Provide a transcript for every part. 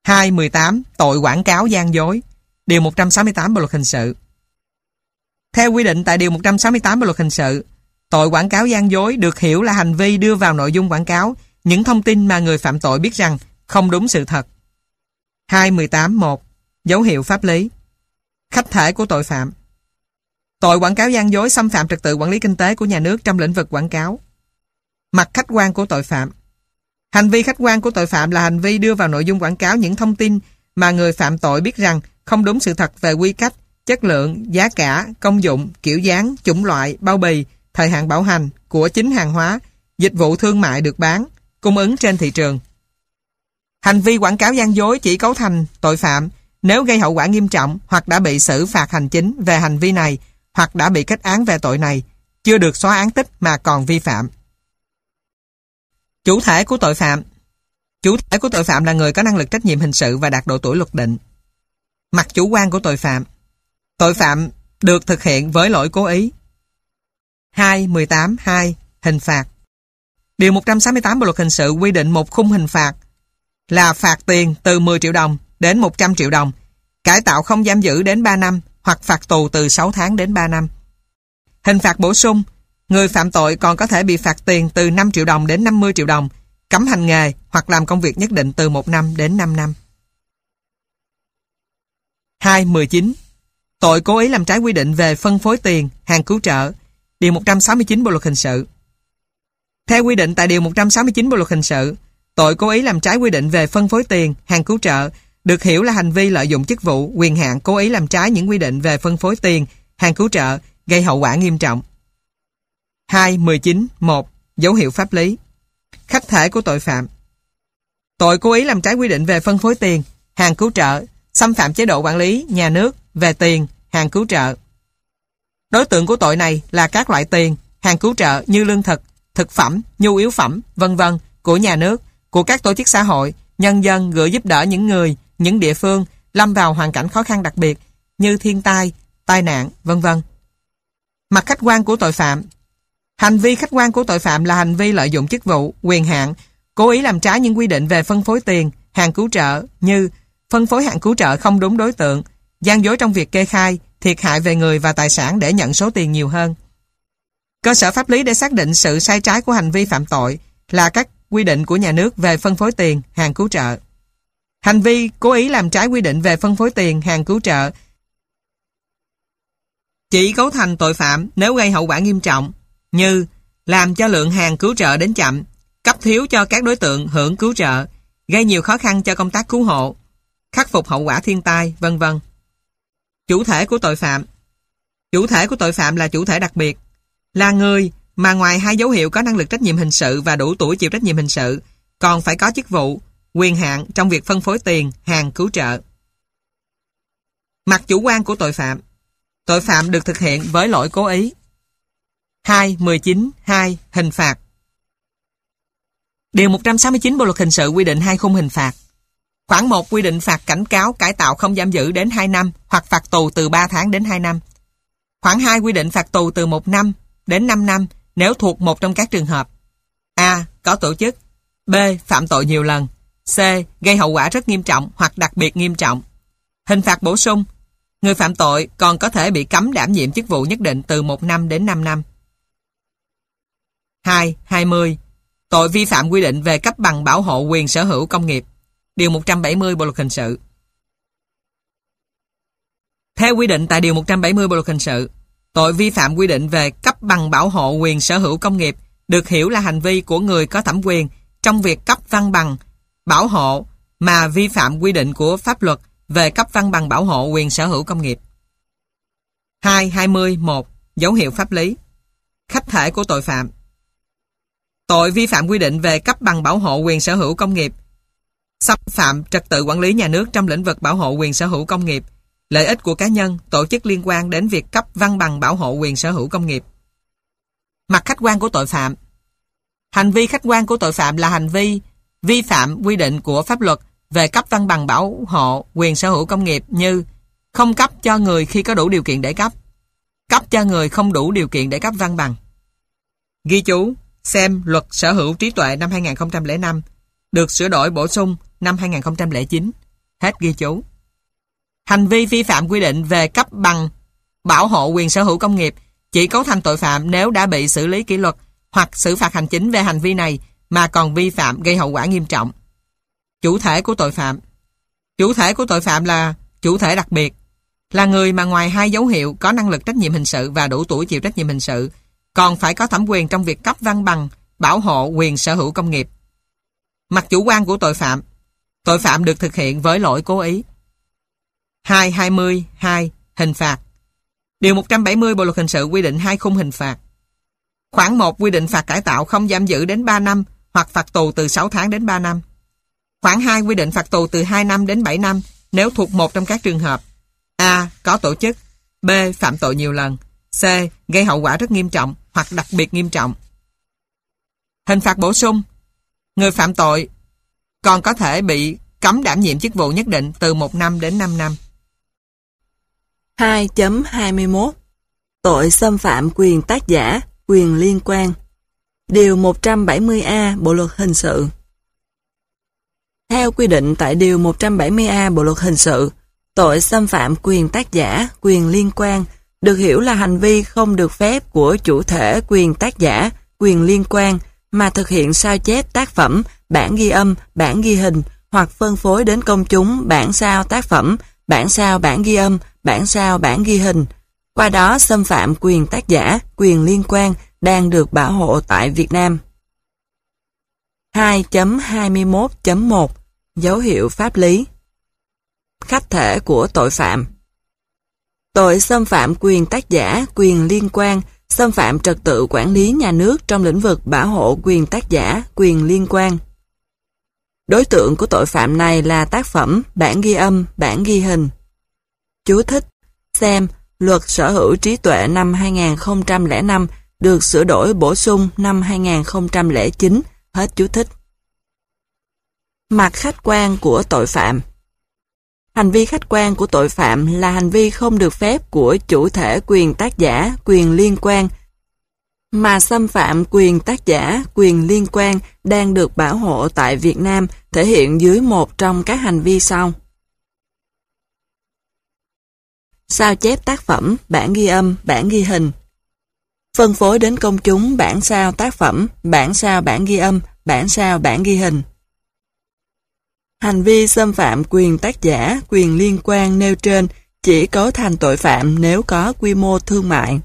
2.18 Tội quảng cáo gian dối. Điều 168 Bộ luật hình sự. Theo quy định tại Điều 168 Bộ luật hình sự, tội quảng cáo gian dối được hiểu là hành vi đưa vào nội dung quảng cáo những thông tin mà người phạm tội biết rằng không đúng sự thật. 2.18.1 Dấu hiệu pháp lý. Khách thể của tội phạm. Tội quảng cáo gian dối xâm phạm trật tự quản lý kinh tế của nhà nước trong lĩnh vực quảng cáo. Mặt khách quan của tội phạm. Hành vi khách quan của tội phạm là hành vi đưa vào nội dung quảng cáo những thông tin mà người phạm tội biết rằng không đúng sự thật về quy cách, chất lượng, giá cả, công dụng, kiểu dáng, chủng loại, bao bì, thời hạn bảo hành của chính hàng hóa, dịch vụ thương mại được bán, cung ứng trên thị trường. Hành vi quảng cáo gian dối chỉ cấu thành tội phạm nếu gây hậu quả nghiêm trọng hoặc đã bị xử phạt hành chính về hành vi này hoặc đã bị kết án về tội này, chưa được xóa án tích mà còn vi phạm. Chủ thể của tội phạm. Chủ thể của tội phạm là người có năng lực trách nhiệm hình sự và đạt độ tuổi luật định. Mặt chủ quan của tội phạm. Tội phạm được thực hiện với lỗi cố ý. 2.18.2 Hình phạt. Điều 168 Bộ luật hình sự quy định một khung hình phạt là phạt tiền từ 10 triệu đồng đến 100 triệu đồng, cải tạo không giam giữ đến 3 năm hoặc phạt tù từ 6 tháng đến 3 năm. Hình phạt bổ sung, người phạm tội còn có thể bị phạt tiền từ 5 triệu đồng đến 50 triệu đồng, cấm hành nghề hoặc làm công việc nhất định từ 1 năm đến 5 năm. 2.19 Tội cố ý làm trái quy định về phân phối tiền, hàng cứu trợ. Điều 169 Bộ luật hình sự. Theo quy định tại Điều 169 Bộ luật hình sự, tội cố ý làm trái quy định về phân phối tiền, hàng cứu trợ được hiểu là hành vi lợi dụng chức vụ, quyền hạn cố ý làm trái những quy định về phân phối tiền, hàng cứu trợ gây hậu quả nghiêm trọng. 2.19.1 Dấu hiệu pháp lý. Khách thể của tội phạm. Tội cố ý làm trái quy định về phân phối tiền, hàng cứu trợ xâm phạm chế độ quản lý nhà nước về tiền, hàng cứu trợ. Đối tượng của tội này là các loại tiền, hàng cứu trợ như lương thực, thực phẩm, nhu yếu phẩm, v.v. của nhà nước, của các tổ chức xã hội, nhân dân gửi giúp đỡ những người, những địa phương lâm vào hoàn cảnh khó khăn đặc biệt như thiên tai, tai nạn, v.v. Mặt khách quan của tội phạm. Hành vi khách quan của tội phạm là hành vi lợi dụng chức vụ, quyền hạn, cố ý làm trái những quy định về phân phối tiền, hàng cứu trợ như phân phối hàng cứu trợ không đúng đối tượng, gian dối trong việc kê khai, thiệt hại về người và tài sản để nhận số tiền nhiều hơn. Cơ sở pháp lý để xác định sự sai trái của hành vi phạm tội là các quy định của nhà nước về phân phối tiền, hàng cứu trợ. Hành vi cố ý làm trái quy định về phân phối tiền, hàng cứu trợ chỉ cấu thành tội phạm nếu gây hậu quả nghiêm trọng như làm cho lượng hàng cứu trợ đến chậm, cấp thiếu cho các đối tượng hưởng cứu trợ, gây nhiều khó khăn cho công tác cứu hộ, khắc phục hậu quả thiên tai, v.v. Chủ thể của tội phạm. Chủ thể của tội phạm là chủ thể đặc biệt, là người mà ngoài hai dấu hiệu có năng lực trách nhiệm hình sự và đủ tuổi chịu trách nhiệm hình sự, còn phải có chức vụ, quyền hạn trong việc phân phối tiền, hàng cứu trợ. Mặt chủ quan của tội phạm. Tội phạm được thực hiện với lỗi cố ý. 2.19.2 Hình phạt. Điều 169 Bộ luật hình sự quy định hai khung hình phạt. Khoản 1 quy định phạt cảnh cáo cải tạo không giam giữ đến 2 năm hoặc phạt tù từ 3 tháng đến 2 năm. Khoản 2 quy định phạt tù từ 1 năm đến 5 năm nếu thuộc một trong các trường hợp: A. Có tổ chức, B. Phạm tội nhiều lần, C. Gây hậu quả rất nghiêm trọng hoặc đặc biệt nghiêm trọng. Hình phạt bổ sung, người phạm tội còn có thể bị cấm đảm nhiệm chức vụ nhất định từ 1 năm đến 5 năm. 2.20 Tội vi phạm quy định về cấp bằng bảo hộ quyền sở hữu công nghiệp. Điều 170 Bộ luật hình sự. Theo quy định tại Điều 170 Bộ luật hình sự, tội vi phạm quy định về cấp bằng bảo hộ quyền sở hữu công nghiệp được hiểu là hành vi của người có thẩm quyền trong việc cấp văn bằng bảo hộ mà vi phạm quy định của pháp luật về cấp văn bằng bảo hộ quyền sở hữu công nghiệp. 2.20.1 Dấu hiệu pháp lý. Khách thể của tội phạm. Tội vi phạm quy định về cấp bằng bảo hộ quyền sở hữu công nghiệp xâm phạm trật tự quản lý nhà nước trong lĩnh vực bảo hộ quyền sở hữu công nghiệp, lợi ích của cá nhân, tổ chức liên quan đến việc cấp văn bằng bảo hộ quyền sở hữu công nghiệp. Mặt khách quan của tội phạm. Hành vi khách quan của tội phạm là hành vi vi phạm quy định của pháp luật về cấp văn bằng bảo hộ quyền sở hữu công nghiệp như không cấp cho người khi có đủ điều kiện để cấp, cấp cho người không đủ điều kiện để cấp văn bằng. Ghi chú, xem Luật Sở hữu trí tuệ năm 2005, được sửa đổi bổ sung năm 2009. Hết ghi chú. Hành vi vi phạm quy định về cấp bằng bảo hộ quyền sở hữu công nghiệp chỉ cấu thành tội phạm nếu đã bị xử lý kỷ luật hoặc xử phạt hành chính về hành vi này mà còn vi phạm gây hậu quả nghiêm trọng. Chủ thể của tội phạm. Chủ thể của tội phạm là chủ thể đặc biệt, là người mà ngoài hai dấu hiệu có năng lực trách nhiệm hình sự và đủ tuổi chịu trách nhiệm hình sự, còn phải có thẩm quyền trong việc cấp văn bằng bảo hộ quyền sở hữu công nghiệp. Mặt chủ quan của tội phạm. Tội phạm được thực hiện với lỗi cố ý. 220.2 Hình phạt. Điều 170 Bộ luật hình sự quy định 2 khung hình phạt. Khoản 1 quy định phạt cải tạo không giam giữ đến 3 năm hoặc phạt tù từ 6 tháng đến 3 năm. Khoản 2 quy định phạt tù từ 2 năm đến 7 năm nếu thuộc một trong các trường hợp: A. Có tổ chức, B. Phạm tội nhiều lần, C. Gây hậu quả rất nghiêm trọng hoặc đặc biệt nghiêm trọng. Hình phạt bổ sung. Người phạm tội còn có thể bị cấm đảm nhiệm chức vụ nhất định từ 1 năm đến 5 năm. 2.21 Tội xâm phạm quyền tác giả, quyền liên quan. Điều 170A Bộ luật hình sự. Theo quy định tại Điều 170A Bộ luật hình sự, tội xâm phạm quyền tác giả, quyền liên quan được hiểu là hành vi không được phép của chủ thể quyền tác giả, quyền liên quan mà thực hiện sao chép tác phẩm, bản ghi âm, bản ghi hình hoặc phân phối đến công chúng bản sao tác phẩm, bản sao bản ghi âm, bản sao bản ghi hình. Qua đó xâm phạm quyền tác giả, quyền liên quan đang được bảo hộ tại Việt Nam. 2.21.1 Dấu hiệu pháp lý. Khách thể của tội phạm. Tội xâm phạm quyền tác giả, quyền liên quan, xâm phạm trật tự quản lý nhà nước trong lĩnh vực bảo hộ quyền tác giả, quyền liên quan. Đối tượng của tội phạm này là tác phẩm, bản ghi âm, bản ghi hình. Chú thích: xem Luật Sở hữu trí tuệ năm 2005 được sửa đổi bổ sung năm 2009. Hết chú thích. Mặt khách quan của tội phạm. Hành vi khách quan của tội phạm là hành vi không được phép của chủ thể quyền tác giả, quyền liên quan mà xâm phạm quyền tác giả, quyền liên quan đang được bảo hộ tại Việt Nam thể hiện dưới một trong các hành vi sau. Sao chép tác phẩm, bản ghi âm, bản ghi hình. Phân phối đến công chúng bản sao tác phẩm, bản sao bản ghi âm, bản sao bản ghi hình. Hành vi xâm phạm quyền tác giả, quyền liên quan nêu trên chỉ cấu thành tội phạm nếu có quy mô thương mại.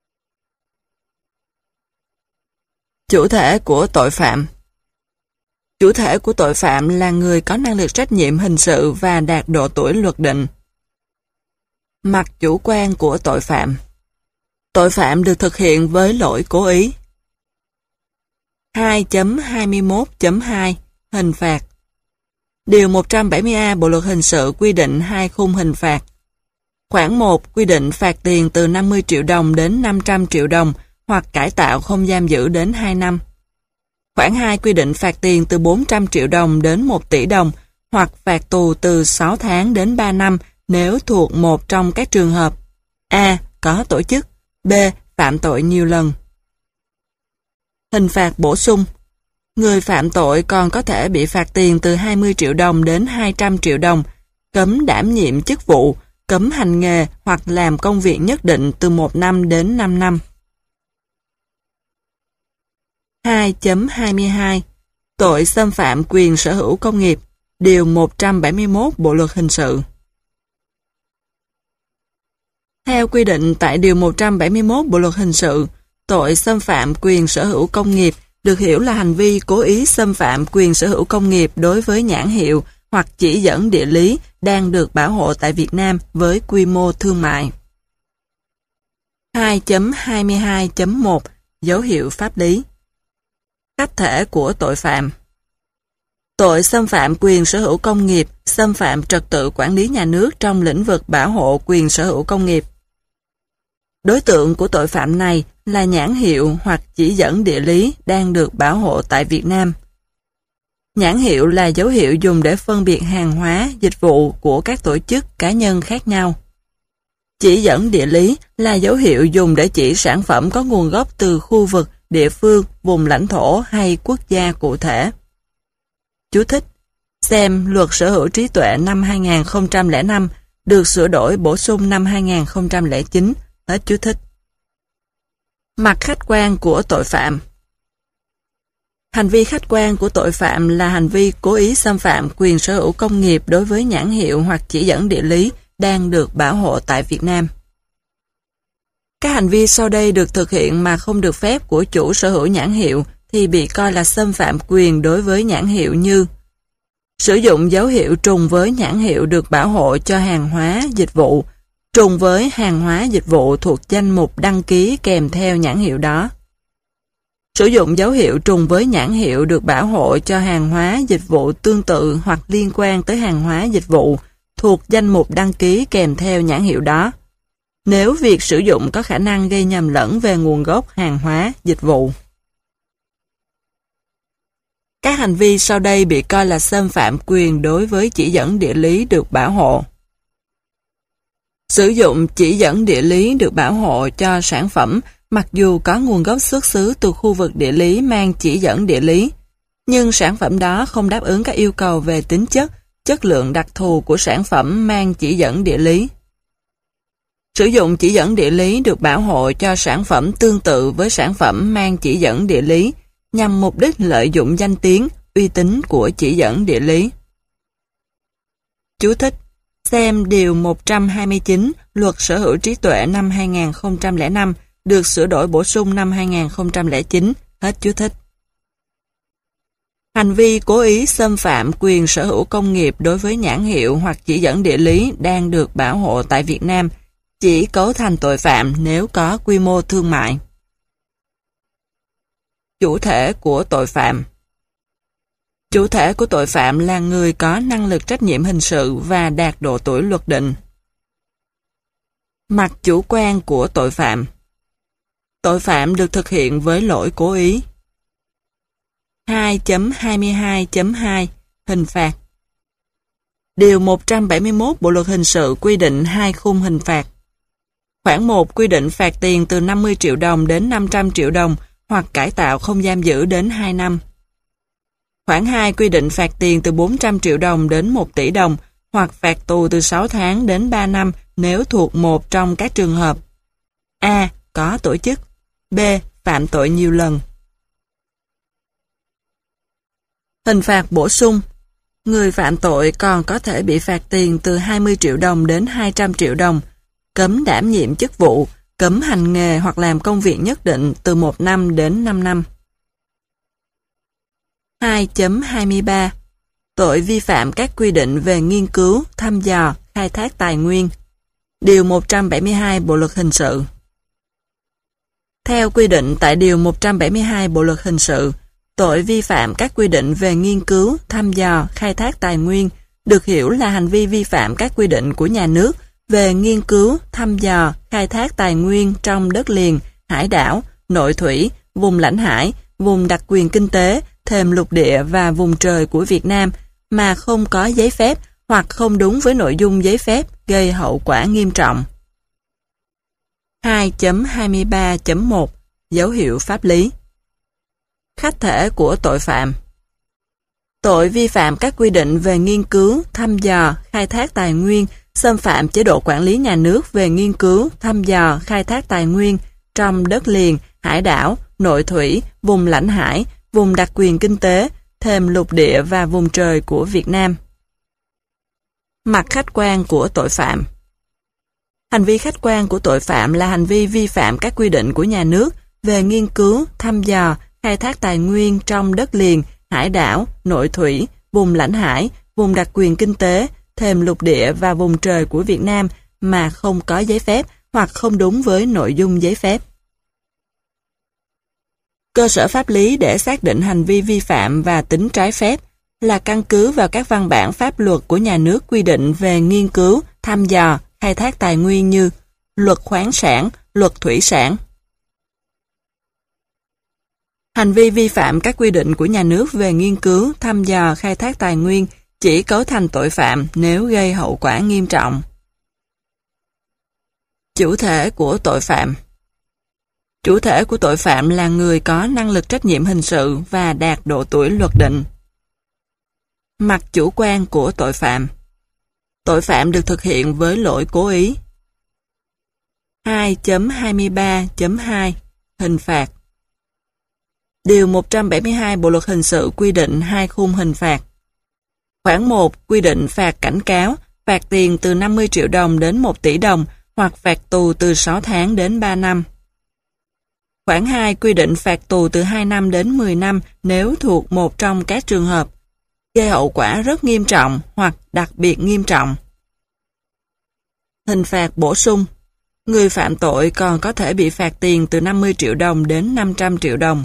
Chủ thể của tội phạm. Chủ thể của tội phạm là người có năng lực trách nhiệm hình sự và đạt độ tuổi luật định. Mặt chủ quan của tội phạm. Tội phạm được thực hiện với lỗi cố ý. 2.21.2 Hình phạt. Điều 170A Bộ luật hình sự quy định 2 khung hình phạt. Khoản 1 quy định phạt tiền từ 50 triệu đồng đến 500 triệu đồng hoặc cải tạo không giam giữ đến 2 năm. Khoản 2 quy định phạt tiền từ 400 triệu đồng đến 1 tỷ đồng hoặc phạt tù từ 6 tháng đến 3 năm nếu thuộc một trong các trường hợp: A. Có tổ chức, B. Phạm tội nhiều lần. Hình phạt bổ sung. Người phạm tội còn có thể bị phạt tiền từ 20 triệu đồng đến 200 triệu đồng, cấm đảm nhiệm chức vụ, cấm hành nghề hoặc làm công việc nhất định từ 1 năm đến 5 năm. 2.22 Tội xâm phạm quyền sở hữu công nghiệp. Điều 171 Bộ luật hình sự. Theo quy định tại Điều 171 Bộ luật hình sự, tội xâm phạm quyền sở hữu công nghiệp được hiểu là hành vi cố ý xâm phạm quyền sở hữu công nghiệp đối với nhãn hiệu hoặc chỉ dẫn địa lý đang được bảo hộ tại Việt Nam với quy mô thương mại. 2.22.1 Dấu hiệu pháp lý. Khách thể của tội phạm. Tội xâm phạm quyền sở hữu công nghiệp, xâm phạm trật tự quản lý nhà nước trong lĩnh vực bảo hộ quyền sở hữu công nghiệp. Đối tượng của tội phạm này là nhãn hiệu hoặc chỉ dẫn địa lý đang được bảo hộ tại Việt Nam. Nhãn hiệu là dấu hiệu dùng để phân biệt hàng hóa, dịch vụ của các tổ chức, cá nhân khác nhau. Chỉ dẫn địa lý là dấu hiệu dùng để chỉ sản phẩm có nguồn gốc từ khu vực, địa phương, vùng lãnh thổ hay quốc gia cụ thể. Chú thích: Xem Luật Sở hữu trí tuệ năm 2005 được sửa đổi bổ sung năm 2009. Hết chú thích. Mặt khách quan của tội phạm. Hành vi khách quan của tội phạm là hành vi cố ý xâm phạm quyền sở hữu công nghiệp đối với nhãn hiệu hoặc chỉ dẫn địa lý đang được bảo hộ tại Việt Nam. Các hành vi sau đây được thực hiện mà không được phép của chủ sở hữu nhãn hiệu thì bị coi là xâm phạm quyền đối với nhãn hiệu như: sử dụng dấu hiệu trùng với nhãn hiệu được bảo hộ cho hàng hóa, dịch vụ, trùng với hàng hóa, dịch vụ thuộc danh mục đăng ký kèm theo nhãn hiệu đó. Sử dụng dấu hiệu trùng với nhãn hiệu được bảo hộ cho hàng hóa, dịch vụ tương tự hoặc liên quan tới hàng hóa, dịch vụ thuộc danh mục đăng ký kèm theo nhãn hiệu đó, nếu việc sử dụng có khả năng gây nhầm lẫn về nguồn gốc hàng hóa, dịch vụ. Các hành vi sau đây bị coi là xâm phạm quyền đối với chỉ dẫn địa lý được bảo hộ. Sử dụng chỉ dẫn địa lý được bảo hộ cho sản phẩm mặc dù có nguồn gốc xuất xứ từ khu vực địa lý mang chỉ dẫn địa lý, nhưng sản phẩm đó không đáp ứng các yêu cầu về tính chất, chất lượng đặc thù của sản phẩm mang chỉ dẫn địa lý. Sử dụng chỉ dẫn địa lý được bảo hộ cho sản phẩm tương tự với sản phẩm mang chỉ dẫn địa lý nhằm mục đích lợi dụng danh tiếng, uy tín của chỉ dẫn địa lý. Chú thích: xem Điều 129 Luật Sở hữu trí tuệ năm 2005 được sửa đổi bổ sung năm 2009. Hết chú thích. Hành vi cố ý xâm phạm quyền sở hữu công nghiệp đối với nhãn hiệu hoặc chỉ dẫn địa lý đang được bảo hộ tại Việt Nam chỉ cấu thành tội phạm nếu có quy mô thương mại. Chủ thể của tội phạm. Chủ thể của tội phạm là người có năng lực trách nhiệm hình sự và đạt độ tuổi luật định. Mặt chủ quan của tội phạm. Tội phạm được thực hiện với lỗi cố ý. 2.22.2 Hình phạt. Điều 171 Bộ Luật Hình sự quy định 2 khung hình phạt. Khoản 1 quy định phạt tiền từ 50 triệu đồng đến 500 triệu đồng hoặc cải tạo không giam giữ đến 2 năm. Khoản 2 quy định phạt tiền từ 400 triệu đồng đến 1 tỷ đồng hoặc phạt tù từ 6 tháng đến 3 năm nếu thuộc một trong các trường hợp: A. Có tổ chức, B. Phạm tội nhiều lần. Hình phạt bổ sung. Người phạm tội còn có thể bị phạt tiền từ 20 triệu đồng đến 200 triệu đồng, cấm đảm nhiệm chức vụ, cấm hành nghề hoặc làm công việc nhất định từ 1 năm đến 5 năm. 2.23 Tội vi phạm các quy định về nghiên cứu, thăm dò, khai thác tài nguyên. Điều 172 Bộ Luật Hình sự. Theo quy định tại Điều 172 Bộ Luật Hình sự, tội vi phạm các quy định về nghiên cứu, thăm dò, khai thác tài nguyên được hiểu là hành vi vi phạm các quy định của nhà nước về nghiên cứu, thăm dò, khai thác tài nguyên trong đất liền, hải đảo, nội thủy, vùng lãnh hải, vùng đặc quyền kinh tế, thềm lục địa và vùng trời của Việt Nam mà không có giấy phép hoặc không đúng với nội dung giấy phép gây hậu quả nghiêm trọng. 2.23.1 Dấu hiệu pháp lý. Khách thể của tội phạm. Tội vi phạm các quy định về nghiên cứu, thăm dò, khai thác tài nguyên, xâm phạm chế độ quản lý nhà nước về nghiên cứu, thăm dò, khai thác tài nguyên trong đất liền, hải đảo, nội thủy, vùng lãnh hải, vùng đặc quyền kinh tế, thềm lục địa và vùng trời của Việt Nam. Mặt khách quan của tội phạm. Hành vi khách quan của tội phạm là hành vi vi phạm các quy định của nhà nước về nghiên cứu, thăm dò, khai thác tài nguyên trong đất liền, hải đảo, nội thủy, vùng lãnh hải, vùng đặc quyền kinh tế, thềm lục địa và vùng trời của Việt Nam mà không có giấy phép hoặc không đúng với nội dung giấy phép. Cơ sở pháp lý để xác định hành vi vi phạm và tính trái phép là căn cứ vào các văn bản pháp luật của nhà nước quy định về nghiên cứu, thăm dò, khai thác tài nguyên như Luật khoáng sản, Luật thủy sản. Hành vi vi phạm các quy định của nhà nước về nghiên cứu, thăm dò, khai thác tài nguyên chỉ cấu thành tội phạm nếu gây hậu quả nghiêm trọng. Chủ thể của tội phạm. Chủ thể của tội phạm là người có năng lực trách nhiệm hình sự và đạt độ tuổi luật định. Mặt chủ quan của tội phạm. Tội phạm được thực hiện với lỗi cố ý. 2.23.2 Hình phạt. Điều 172 Bộ luật hình sự quy định 2 khung hình phạt. Khoản 1 quy định phạt cảnh cáo, phạt tiền từ 50 triệu đồng đến 1 tỷ đồng hoặc phạt tù từ 6 tháng đến 3 năm. Khoản 2 quy định phạt tù từ 2 năm đến 10 năm nếu thuộc một trong các trường hợp gây hậu quả rất nghiêm trọng hoặc đặc biệt nghiêm trọng. Hình phạt bổ sung. Người phạm tội còn có thể bị phạt tiền từ 50 triệu đồng đến 500 triệu đồng.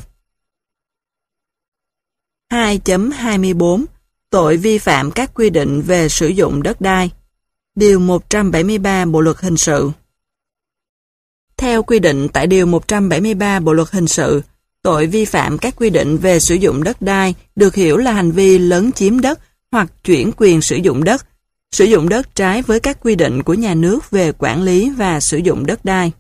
2.24 Tội vi phạm các quy định về sử dụng đất đai. Điều 173 Bộ luật hình sự. Theo quy định tại Điều 173 Bộ luật hình sự, tội vi phạm các quy định về sử dụng đất đai được hiểu là hành vi lấn chiếm đất hoặc chuyển quyền sử dụng đất trái với các quy định của nhà nước về quản lý và sử dụng đất đai.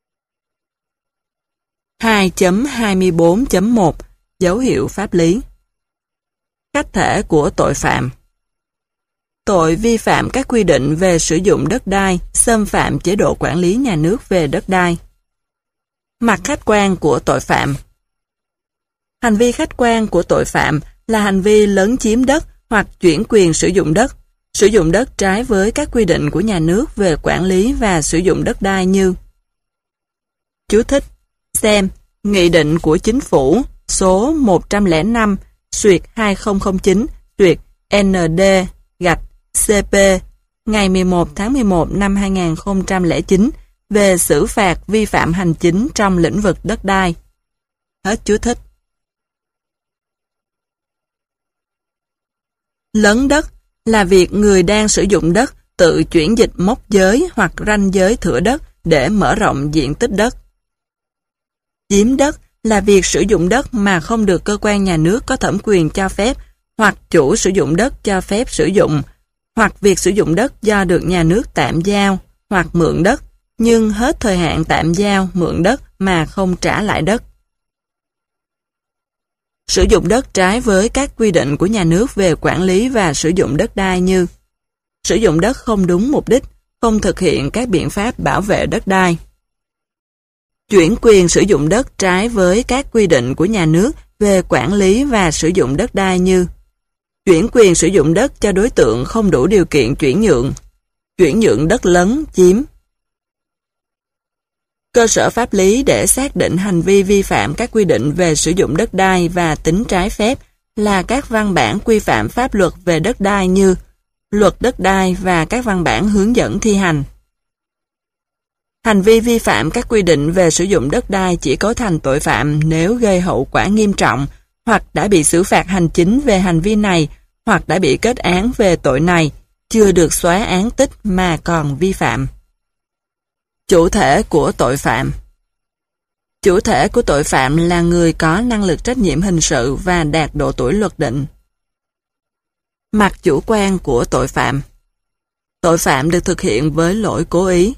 2.24.1 Dấu hiệu pháp lý. Khách thể của tội phạm. Tội vi phạm các quy định về sử dụng đất đai, xâm phạm chế độ quản lý nhà nước về đất đai. Mặt khách quan của tội phạm. Hành vi khách quan của tội phạm là hành vi lấn chiếm đất hoặc chuyển quyền sử dụng đất trái với các quy định của nhà nước về quản lý và sử dụng đất đai như: Chú thích: xem Nghị định của Chính phủ số 100/2009/ND-CP ngày 11 tháng 11 năm 2009 về xử phạt vi phạm hành chính trong lĩnh vực đất đai. Hết chú thích. Lấn đất là việc người đang sử dụng đất tự chuyển dịch mốc giới hoặc ranh giới thửa đất để mở rộng diện tích đất. Chiếm đất là việc sử dụng đất mà không được cơ quan nhà nước có thẩm quyền cho phép hoặc chủ sử dụng đất cho phép sử dụng, hoặc việc sử dụng đất do được nhà nước tạm giao hoặc mượn đất, nhưng hết thời hạn tạm giao, mượn đất mà không trả lại đất. Sử dụng đất trái với các quy định của nhà nước về quản lý và sử dụng đất đai như: sử dụng đất không đúng mục đích, không thực hiện các biện pháp bảo vệ đất đai. Chuyển quyền sử dụng đất trái với các quy định của nhà nước về quản lý và sử dụng đất đai như: chuyển quyền sử dụng đất cho đối tượng không đủ điều kiện chuyển nhượng đất lấn, chiếm. Cơ sở pháp lý để xác định hành vi vi phạm các quy định về sử dụng đất đai và tính trái phép là các văn bản quy phạm pháp luật về đất đai như Luật đất đai và các văn bản hướng dẫn thi hành. Hành vi vi phạm các quy định về sử dụng đất đai chỉ cấu thành tội phạm nếu gây hậu quả nghiêm trọng, hoặc đã bị xử phạt hành chính về hành vi này, hoặc đã bị kết án về tội này, chưa được xóa án tích mà còn vi phạm. Chủ thể của tội phạm. Chủ thể của tội phạm là người có năng lực trách nhiệm hình sự và đạt độ tuổi luật định. Mặt chủ quan của tội phạm. Tội phạm được thực hiện với lỗi cố ý.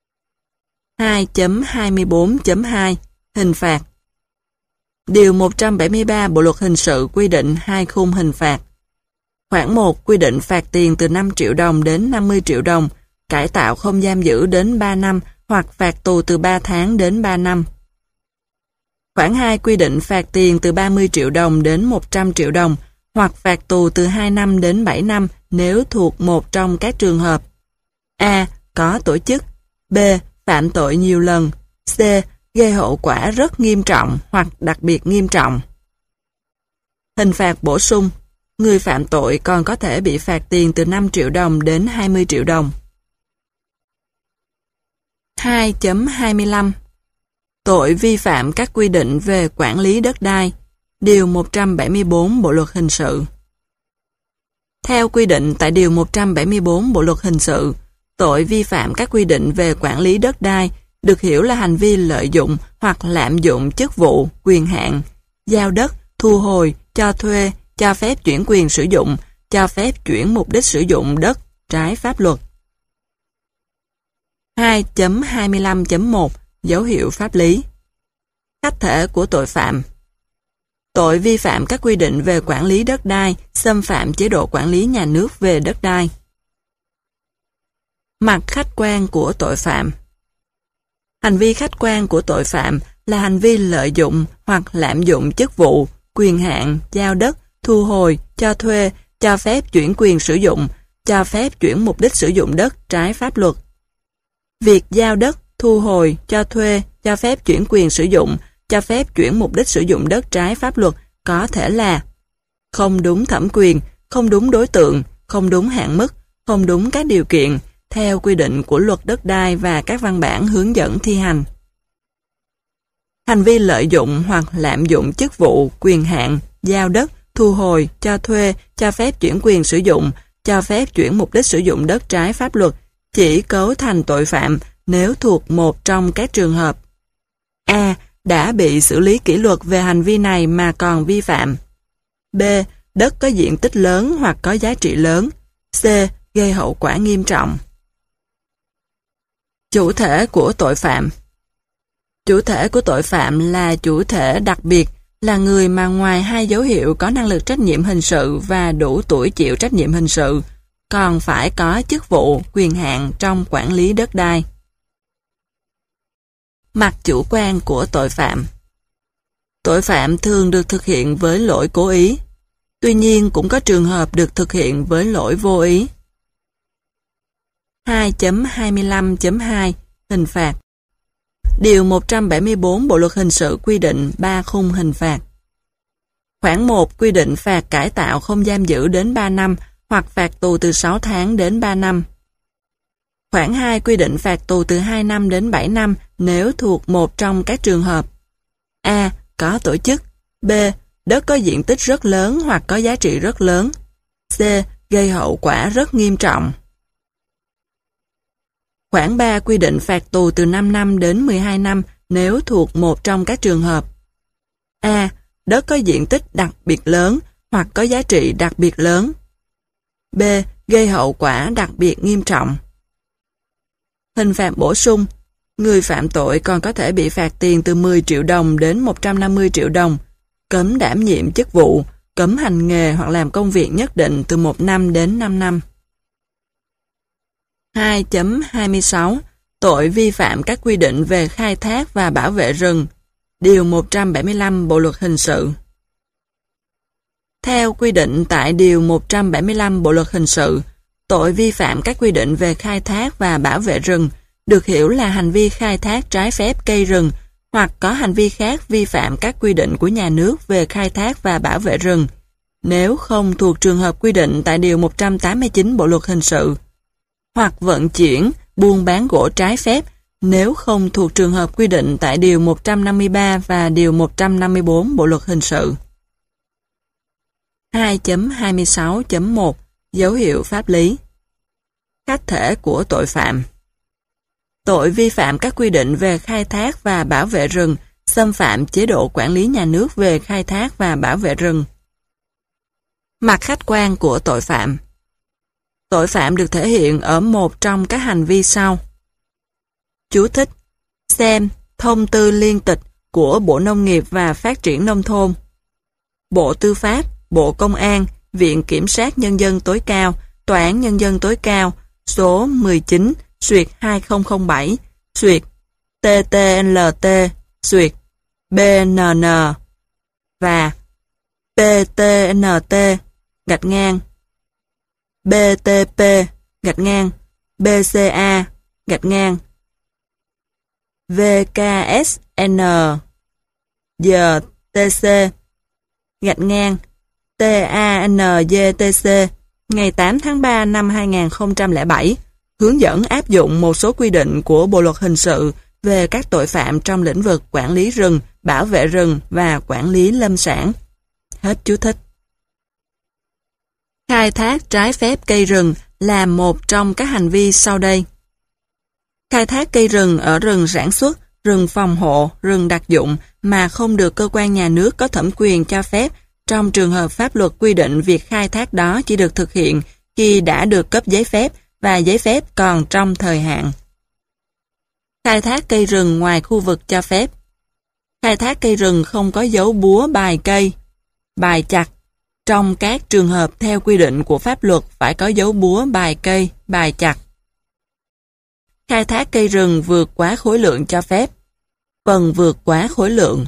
2.24.2 Hình phạt. Điều 173 Bộ luật hình sự quy định 2 khung hình phạt. Khoản 1 quy định phạt tiền từ 5 triệu đồng đến 50 triệu đồng, cải tạo không giam giữ đến 3 năm hoặc phạt tù từ 3 tháng đến 3 năm. Khoản 2 quy định phạt tiền từ 30 triệu đồng đến 100 triệu đồng hoặc phạt tù từ 2 năm đến 7 năm nếu thuộc một trong các trường hợp: A. Có tổ chức, B. Phạm tội nhiều lần, C. Gây hậu quả rất nghiêm trọng hoặc đặc biệt nghiêm trọng. Hình phạt bổ sung. Người phạm tội còn có thể bị phạt tiền từ 5 triệu đồng đến 20 triệu đồng. 2.25 Tội vi phạm các quy định về quản lý đất đai. Điều 174 Bộ luật hình sự. Theo quy định tại Điều 174 Bộ luật hình sự, tội vi phạm các quy định về quản lý đất đai được hiểu là hành vi lợi dụng hoặc lạm dụng chức vụ, quyền hạn, giao đất, thu hồi, cho thuê, cho phép chuyển quyền sử dụng, cho phép chuyển mục đích sử dụng đất trái pháp luật. 2.25.1 Dấu hiệu pháp lý. Khách thể của tội phạm. tội vi phạm các quy định về quản lý đất đai, xâm phạm chế độ quản lý nhà nước về đất đai. Mặt khách quan của tội phạm. Hành vi khách quan của tội phạm là hành vi lợi dụng hoặc lạm dụng chức vụ, quyền hạn, giao đất, thu hồi, cho thuê, cho phép chuyển quyền sử dụng, cho phép chuyển mục đích sử dụng đất trái pháp luật. Việc giao đất, thu hồi, cho thuê, cho phép chuyển quyền sử dụng, cho phép chuyển mục đích sử dụng đất trái pháp luật có thể là không đúng thẩm quyền, không đúng đối tượng, không đúng hạn mức, không đúng các điều kiện, theo quy định của luật đất đai và các văn bản hướng dẫn thi hành. Hành vi lợi dụng hoặc lạm dụng chức vụ, quyền hạn, giao đất, thu hồi, cho thuê, cho phép chuyển quyền sử dụng, cho phép chuyển mục đích sử dụng đất trái pháp luật chỉ cấu thành tội phạm nếu thuộc một trong các trường hợp: A. Đã bị xử lý kỷ luật về hành vi này mà còn vi phạm. B. Đất có diện tích lớn hoặc có giá trị lớn. C. Gây hậu quả nghiêm trọng. Chủ thể của tội phạm. Chủ thể của tội phạm là chủ thể đặc biệt, là người mà ngoài hai dấu hiệu có năng lực trách nhiệm hình sự và đủ tuổi chịu trách nhiệm hình sự, còn phải có chức vụ, quyền hạn trong quản lý đất đai. Mặt chủ quan của tội phạm. Tội phạm thường được thực hiện với lỗi cố ý, tuy nhiên cũng có trường hợp được thực hiện với lỗi vô ý. 2.25.2 Hình phạt. Điều 174 Bộ luật hình sự quy định 3 khung hình phạt. Khoản 1 quy định phạt cải tạo không giam giữ đến 3 năm hoặc phạt tù từ 6 tháng đến 3 năm. Khoản 2 quy định phạt tù từ 2 năm đến 7 năm nếu thuộc một trong các trường hợp: A. Có tổ chức. B. Đất có diện tích rất lớn hoặc có giá trị rất lớn. C. Gây hậu quả rất nghiêm trọng. Khoản 3 quy định phạt tù từ 5 năm đến 12 năm nếu thuộc một trong các trường hợp: A. Đất có diện tích đặc biệt lớn hoặc có giá trị đặc biệt lớn. B. Gây hậu quả đặc biệt nghiêm trọng. Hình phạt bổ sung. Người phạm tội còn có thể bị phạt tiền từ 10 triệu đồng đến 150 triệu đồng, cấm đảm nhiệm chức vụ, cấm hành nghề hoặc làm công việc nhất định từ 1 năm đến 5 năm. 2.26 Tội vi phạm các quy định về khai thác và bảo vệ rừng. Điều 175 Bộ luật hình sự. Theo quy định tại Điều 175 Bộ luật hình sự, tội vi phạm các quy định về khai thác và bảo vệ rừng được hiểu là hành vi khai thác trái phép cây rừng hoặc có hành vi khác vi phạm các quy định của nhà nước về khai thác và bảo vệ rừng, nếu không thuộc trường hợp quy định tại Điều 189 Bộ luật hình sự, hoặc vận chuyển, buôn bán gỗ trái phép, nếu không thuộc trường hợp quy định tại Điều 153 và Điều 154 Bộ luật hình sự. 2.26.1 Dấu hiệu pháp lý. Khách thể của tội phạm. Tội vi phạm các quy định về khai thác và bảo vệ rừng, xâm phạm chế độ quản lý nhà nước về khai thác và bảo vệ rừng. Mặt khách quan của tội phạm. Tội phạm được thể hiện ở một trong các hành vi sau. Chú thích: xem Thông tư liên tịch của Bộ Nông nghiệp và Phát triển Nông thôn, Bộ Tư pháp, Bộ Công an, Viện Kiểm sát Nhân dân tối cao, Tòa án Nhân dân tối cao, số 19/2007, TTLT, BNN và PTNT, BTP, BCA, VKSN, GTC, TANGTC, ngày 8 tháng 3 năm 2007, hướng dẫn áp dụng một số quy định của Bộ luật hình sự về các tội phạm trong lĩnh vực quản lý rừng, bảo vệ rừng và quản lý lâm sản. Hết chú thích. Khai thác trái phép cây rừng là một trong các hành vi sau đây. Khai thác cây rừng ở rừng sản xuất, rừng phòng hộ, rừng đặc dụng mà không được cơ quan nhà nước có thẩm quyền cho phép, trong trường hợp pháp luật quy định việc khai thác đó chỉ được thực hiện khi đã được cấp giấy phép và giấy phép còn trong thời hạn. Khai thác cây rừng ngoài khu vực cho phép. Khai thác cây rừng không có dấu búa bài cây, bài chặt. Trong các trường hợp theo quy định của pháp luật phải có dấu búa bài cây, bài chặt. Khai thác cây rừng vượt quá khối lượng cho phép. Phần vượt quá khối lượng.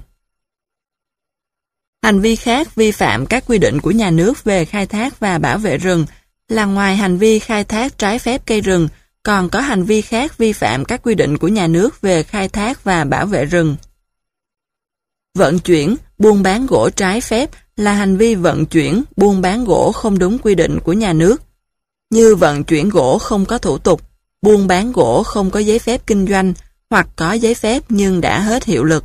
Hành vi khác vi phạm các quy định của nhà nước về khai thác và bảo vệ rừng là ngoài hành vi khai thác trái phép cây rừng, còn có hành vi khác vi phạm các quy định của nhà nước về khai thác và bảo vệ rừng. Vận chuyển, buôn bán gỗ trái phép là hành vi vận chuyển, buôn bán gỗ không đúng quy định của nhà nước, như vận chuyển gỗ không có thủ tục, buôn bán gỗ không có giấy phép kinh doanh, hoặc có giấy phép nhưng đã hết hiệu lực.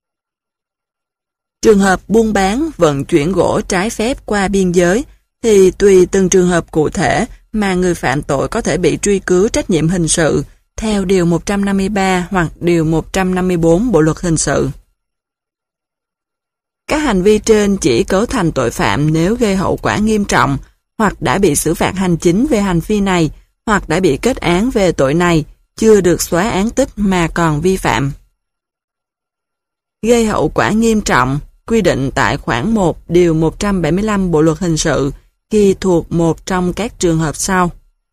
Trường hợp buôn bán, vận chuyển gỗ trái phép qua biên giới thì tùy từng trường hợp cụ thể mà người phạm tội có thể bị truy cứu trách nhiệm hình sự theo Điều 153 hoặc Điều 154 Bộ Luật Hình sự. Các hành vi trên chỉ cấu thành tội phạm nếu gây hậu quả nghiêm trọng, hoặc đã bị xử phạt hành chính về hành vi này, hoặc đã bị kết án về tội này, chưa được xóa án tích mà còn vi phạm. Gây hậu quả nghiêm trọng, quy định tại khoản 1 Điều 175 Bộ Luật Hình sự khi thuộc một trong các trường hợp sau.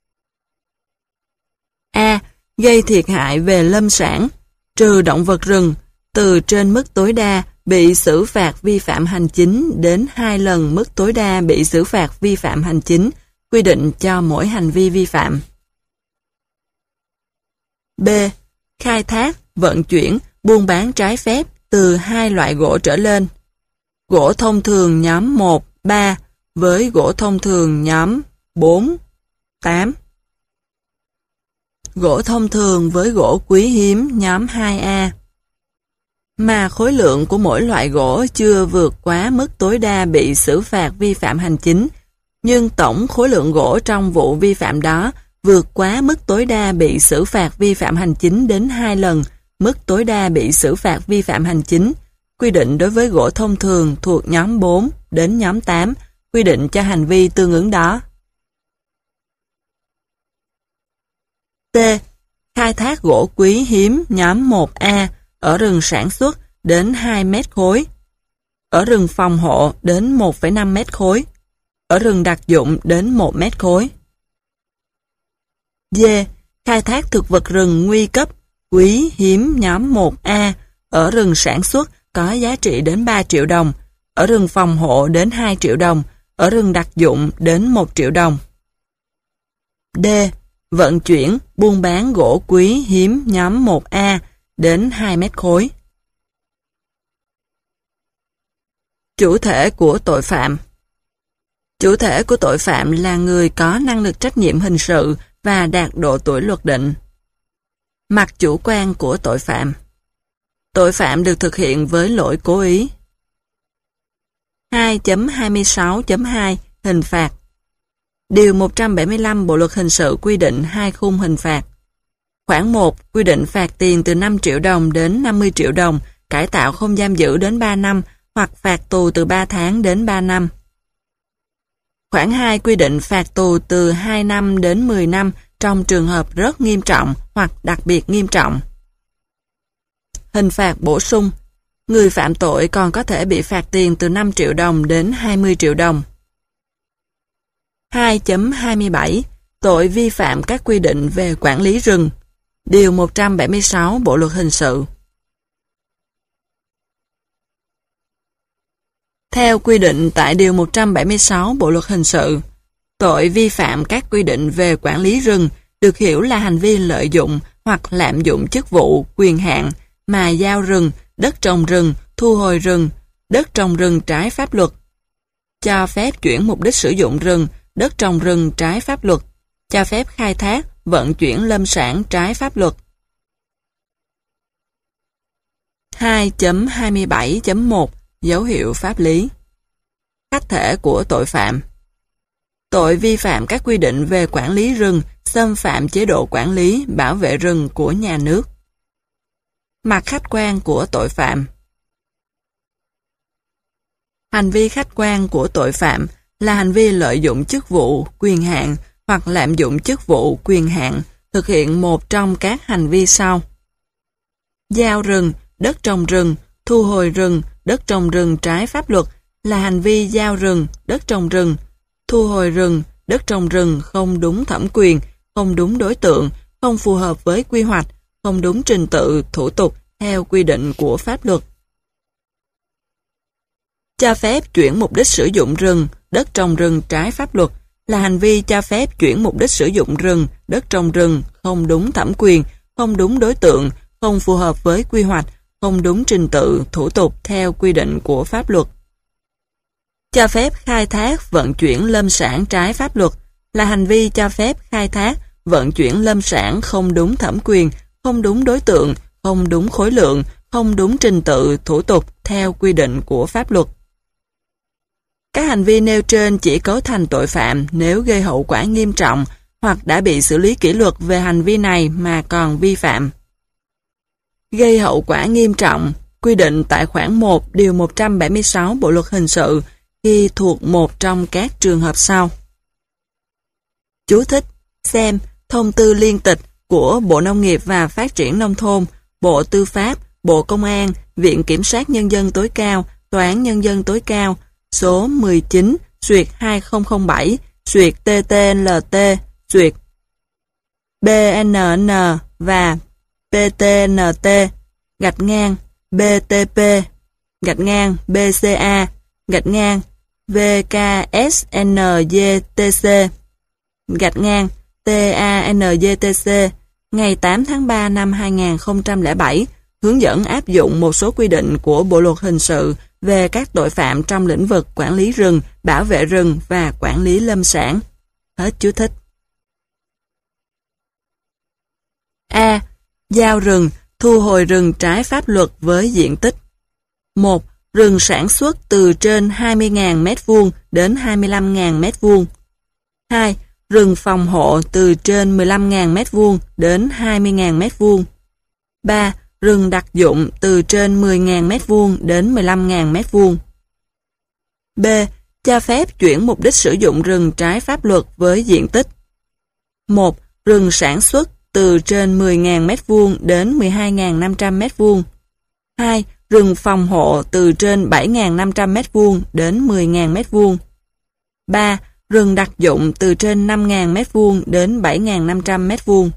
A. Gây thiệt hại về lâm sản, trừ động vật rừng, từ trên mức tối đa bị xử phạt vi phạm hành chính đến 2 lần mức tối đa bị xử phạt vi phạm hành chính, quy định cho mỗi hành vi vi phạm. B. Khai thác, vận chuyển, buôn bán trái phép từ 2 loại gỗ trở lên. Gỗ thông thường nhóm 1, 3 với gỗ thông thường nhóm 4, 8. Gỗ thông thường với gỗ quý hiếm nhóm 2A. Mà khối lượng của mỗi loại gỗ chưa vượt quá mức tối đa bị xử phạt vi phạm hành chính, nhưng tổng khối lượng gỗ trong vụ vi phạm đó vượt quá mức tối đa bị xử phạt vi phạm hành chính đến 2 lần mức tối đa bị xử phạt vi phạm hành chính, quy định đối với gỗ thông thường thuộc nhóm 4 đến nhóm 8, quy định cho hành vi tương ứng đó. T. Khai thác gỗ quý hiếm nhóm 1A ở rừng sản xuất đến 2 mét khối, ở rừng phòng hộ đến 1,5 mét khối, ở rừng đặc dụng đến 1 mét khối. D. Khai thác thực vật rừng nguy cấp, quý hiếm nhóm 1A ở rừng sản xuất có giá trị đến 3 triệu đồng, ở rừng phòng hộ đến 2 triệu đồng, ở rừng đặc dụng đến 1 triệu đồng. D. Vận chuyển, buôn bán gỗ quý hiếm nhóm 1A đến 2 mét khối. Chủ thể của tội phạm. Chủ thể của tội phạm là người có năng lực trách nhiệm hình sự và đạt độ tuổi luật định. Mặt chủ quan của tội phạm. Tội phạm được thực hiện với lỗi cố ý. 2.26.2 Hình phạt. Điều 175 Bộ Luật Hình sự quy định 2 khung hình phạt. Khoản 1 quy định phạt tiền từ 5 triệu đồng đến 50 triệu đồng, cải tạo không giam giữ đến 3 năm hoặc phạt tù từ 3 tháng đến 3 năm. Khoản 2 quy định phạt tù từ 2 năm đến 10 năm trong trường hợp rất nghiêm trọng hoặc đặc biệt nghiêm trọng. Hình phạt bổ sung. Người phạm tội còn có thể bị phạt tiền từ 5 triệu đồng đến 20 triệu đồng. 2.27 Tội vi phạm các quy định về quản lý rừng. Điều 176 Bộ Luật Hình sự. Theo quy định tại Điều 176 Bộ Luật Hình sự, tội vi phạm các quy định về quản lý rừng được hiểu là hành vi lợi dụng hoặc lạm dụng chức vụ, quyền hạn mà giao rừng, đất trồng rừng, thu hồi rừng, đất trồng rừng trái pháp luật, cho phép chuyển mục đích sử dụng rừng, đất trồng rừng trái pháp luật, cho phép khai thác, vận chuyển lâm sản trái pháp luật. 2.27.1 Dấu hiệu pháp lý. Khách thể của tội phạm. Tội vi phạm các quy định về quản lý rừng, xâm phạm chế độ quản lý, bảo vệ rừng của nhà nước. Mặt khách quan của tội phạm. Hành vi khách quan của tội phạm là hành vi lợi dụng chức vụ, quyền hạn hoặc lạm dụng chức vụ, quyền hạn thực hiện một trong các hành vi sau. Giao rừng, đất trồng rừng, thu hồi rừng, đất trồng rừng trái pháp luật là hành vi giao rừng, đất trồng rừng, thu hồi rừng, đất trồng rừng không đúng thẩm quyền, không đúng đối tượng, không phù hợp với quy hoạch, không đúng trình tự, thủ tục theo quy định của pháp luật. Cho phép chuyển mục đích sử dụng rừng, đất trồng rừng trái pháp luật là hành vi cho phép chuyển mục đích sử dụng rừng, đất trồng rừng không đúng thẩm quyền, không đúng đối tượng, không phù hợp với quy hoạch, không đúng trình tự, thủ tục theo quy định của pháp luật. Cho phép khai thác, vận chuyển lâm sản trái pháp luật là hành vi cho phép khai thác, vận chuyển lâm sản không đúng thẩm quyền, không đúng đối tượng, không đúng khối lượng, không đúng trình tự, thủ tục theo quy định của pháp luật. Các hành vi nêu trên chỉ cấu thành tội phạm nếu gây hậu quả nghiêm trọng hoặc đã bị xử lý kỷ luật về hành vi này mà còn vi phạm. Gây hậu quả nghiêm trọng, quy định tại khoản 1 điều 176 Bộ luật hình sự khi thuộc một trong các trường hợp sau. Chú thích: xem thông tư liên tịch của Bộ Nông nghiệp và Phát triển Nông thôn, Bộ Tư pháp, Bộ Công an, Viện Kiểm sát Nhân dân tối cao, Tòa án Nhân dân tối cao, số 19/2007/TTLT/BNN và PTN/BCA-BCA-VKSNGTC-TANGTC ngày 8 tháng 3 năm 2007 hướng dẫn áp dụng một số quy định của Bộ luật hình sự về các tội phạm trong lĩnh vực quản lý rừng, bảo vệ rừng và quản lý lâm sản. Hết chú thích. A. Giao rừng, thu hồi rừng trái pháp luật với diện tích. 1. Rừng sản xuất từ trên 20.000 m² đến 25.000 m². 2. Rừng phòng hộ từ trên 15.000 m² đến 20.000 m². 3. Rừng đặc dụng từ trên 10.000 m² đến 15.000 m². B. Cho phép chuyển mục đích sử dụng rừng trái pháp luật với diện tích. 1. Rừng sản xuất từ trên 10.000 m² đến 12.500 m². 2. Rừng phòng hộ từ trên 7.500 m² đến 10.000 m². 3. Rừng đặc dụng từ trên 5.000 m² đến 7.500 m².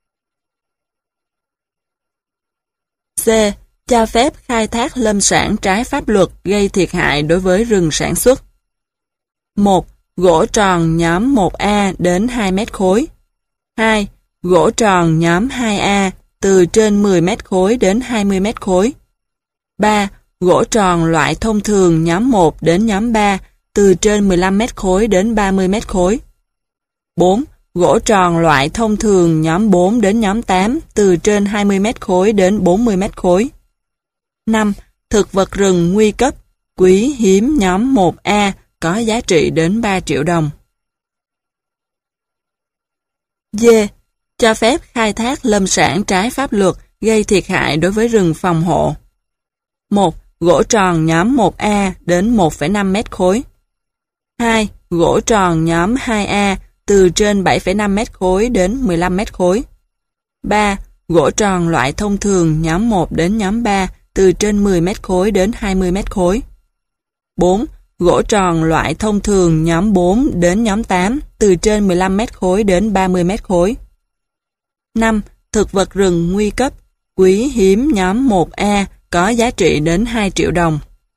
C. Cho phép khai thác lâm sản trái pháp luật gây thiệt hại đối với rừng sản xuất. 1. Gỗ tròn nhóm 1A đến 2 mét khối. 2. Gỗ tròn nhóm 2A từ trên 10 mét khối đến 20 mét khối. 3. Gỗ tròn loại thông thường nhóm 1 đến nhóm 3 từ trên 15 mét khối đến 30 mét khối. 4. Gỗ tròn loại thông thường nhóm 4 đến nhóm 8 từ trên 20 mét khối đến 40 mét khối. 5. Thực vật rừng nguy cấp, quý hiếm nhóm 1A có giá trị đến 3 triệu đồng. D. Cho phép khai thác lâm sản trái pháp luật gây thiệt hại đối với rừng phòng hộ. 1. Gỗ tròn nhóm 1A đến 1,5 mét khối. 2. Gỗ tròn nhóm 2A từ trên 7,5 mét khối đến 15 mét khối. 3. Gỗ tròn loại thông thường nhóm 1 đến nhóm 3 từ trên 10 mét khối đến 20 mét khối. 4. Gỗ tròn loại thông thường nhóm 4 đến nhóm 8 từ trên 15 mét khối đến 30 mét khối. 5. Thực vật rừng nguy cấp, quý hiếm nhóm 1A có giá trị đến 2 triệu đồng.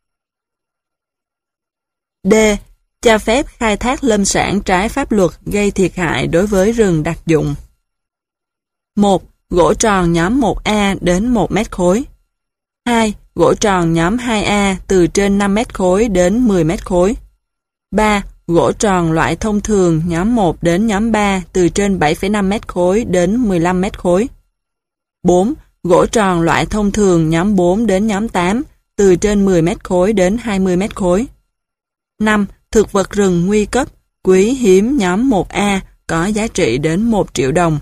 D. Cho phép khai thác lâm sản trái pháp luật gây thiệt hại đối với rừng đặc dụng. 1. Gỗ tròn nhóm 1A đến 1 mét khối. 2. Gỗ tròn nhóm 2A từ trên 5 mét khối đến 10 mét khối. 3. Gỗ tròn loại thông thường nhóm 1 đến nhóm 3 từ trên 7,5 mét khối đến 15 mét khối. 4. Gỗ tròn loại thông thường nhóm 4 đến nhóm 8 từ trên 10 mét khối đến 20 mét khối. 5. Thực vật rừng nguy cấp, quý hiếm nhóm 1A có giá trị đến 1 triệu đồng.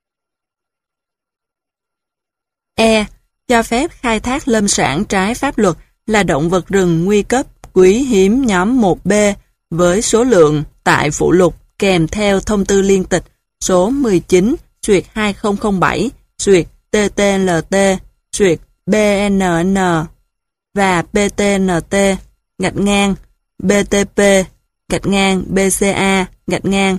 E. Cho phép khai thác lâm sản trái pháp luật là động vật rừng nguy cấp, quý hiếm nhóm 1B với số lượng tại phụ lục kèm theo thông tư liên tịch số 19/2007/TTLT/BNN và PTNT BTP gạch ngang BCA gạch ngang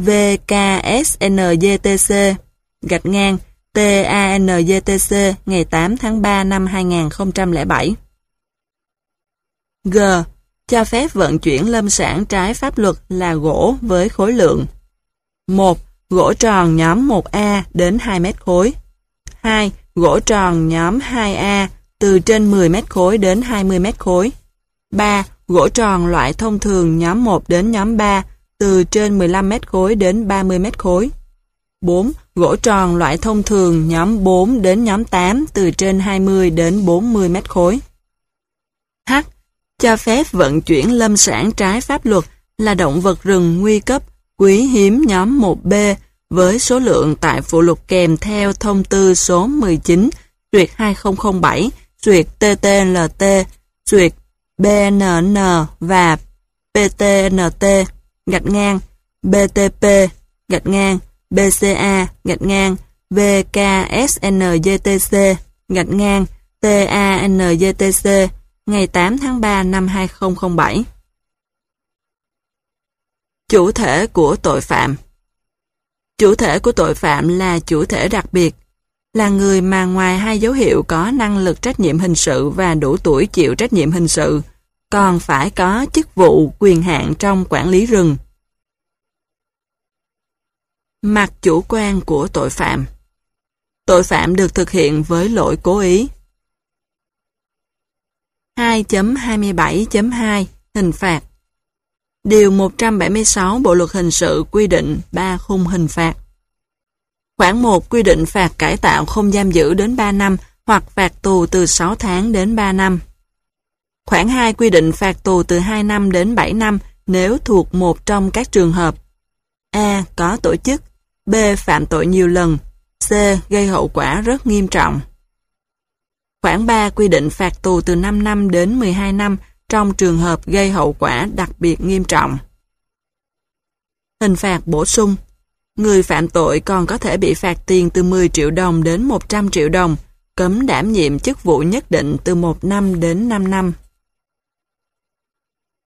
VKSNGTC gạch ngang TANGTC ngày 8 tháng 3 năm 2007. G. Cho phép vận chuyển lâm sản trái pháp luật là gỗ với khối lượng 1. Gỗ tròn nhóm 1A đến 2 mét khối 2. Gỗ tròn nhóm 2A từ trên 10 mét khối đến 20 mét khối 3. Gỗ tròn loại thông thường nhóm 1 đến nhóm 3 từ trên 15 mét khối đến 30 mét khối 4. Gỗ tròn loại thông thường nhóm 4 đến nhóm 8 từ trên 20 đến 40 mét khối. H. Cho phép vận chuyển lâm sản trái pháp luật là động vật rừng nguy cấp, quý hiếm nhóm 1B với số lượng tại phụ lục kèm theo thông tư số 19/2007, TTLT, BNN và PTNT, gạch ngang, BTP, gạch ngang, BCA, gạch ngang, VKSNGTC, gạch ngang, TANGTC, ngày 8 tháng 3 năm 2007. Chủ thể của tội phạm. Chủ thể của tội phạm là chủ thể đặc biệt, là người mà ngoài hai dấu hiệu có năng lực trách nhiệm hình sự và đủ tuổi chịu trách nhiệm hình sự, còn phải có chức vụ quyền hạn trong quản lý rừng. Mặt chủ quan của tội phạm. Tội phạm được thực hiện với lỗi cố ý. 2.27.2 Hình phạt. Điều 176 Bộ luật hình sự quy định 3 khung hình phạt. Khoản 1 quy định phạt cải tạo không giam giữ đến 3 năm hoặc phạt tù từ 6 tháng đến 3 năm. Khoản 2 quy định phạt tù từ 2 năm đến 7 năm nếu thuộc một trong các trường hợp: A. Có tổ chức, B. Phạm tội nhiều lần, C. Gây hậu quả rất nghiêm trọng. Khoản 3 quy định phạt tù từ 5 năm đến 12 năm trong trường hợp gây hậu quả đặc biệt nghiêm trọng. Hình phạt bổ sung. Người phạm tội còn có thể bị phạt tiền từ 10 triệu đồng đến 100 triệu đồng, cấm đảm nhiệm chức vụ nhất định từ 1 năm đến 5 năm.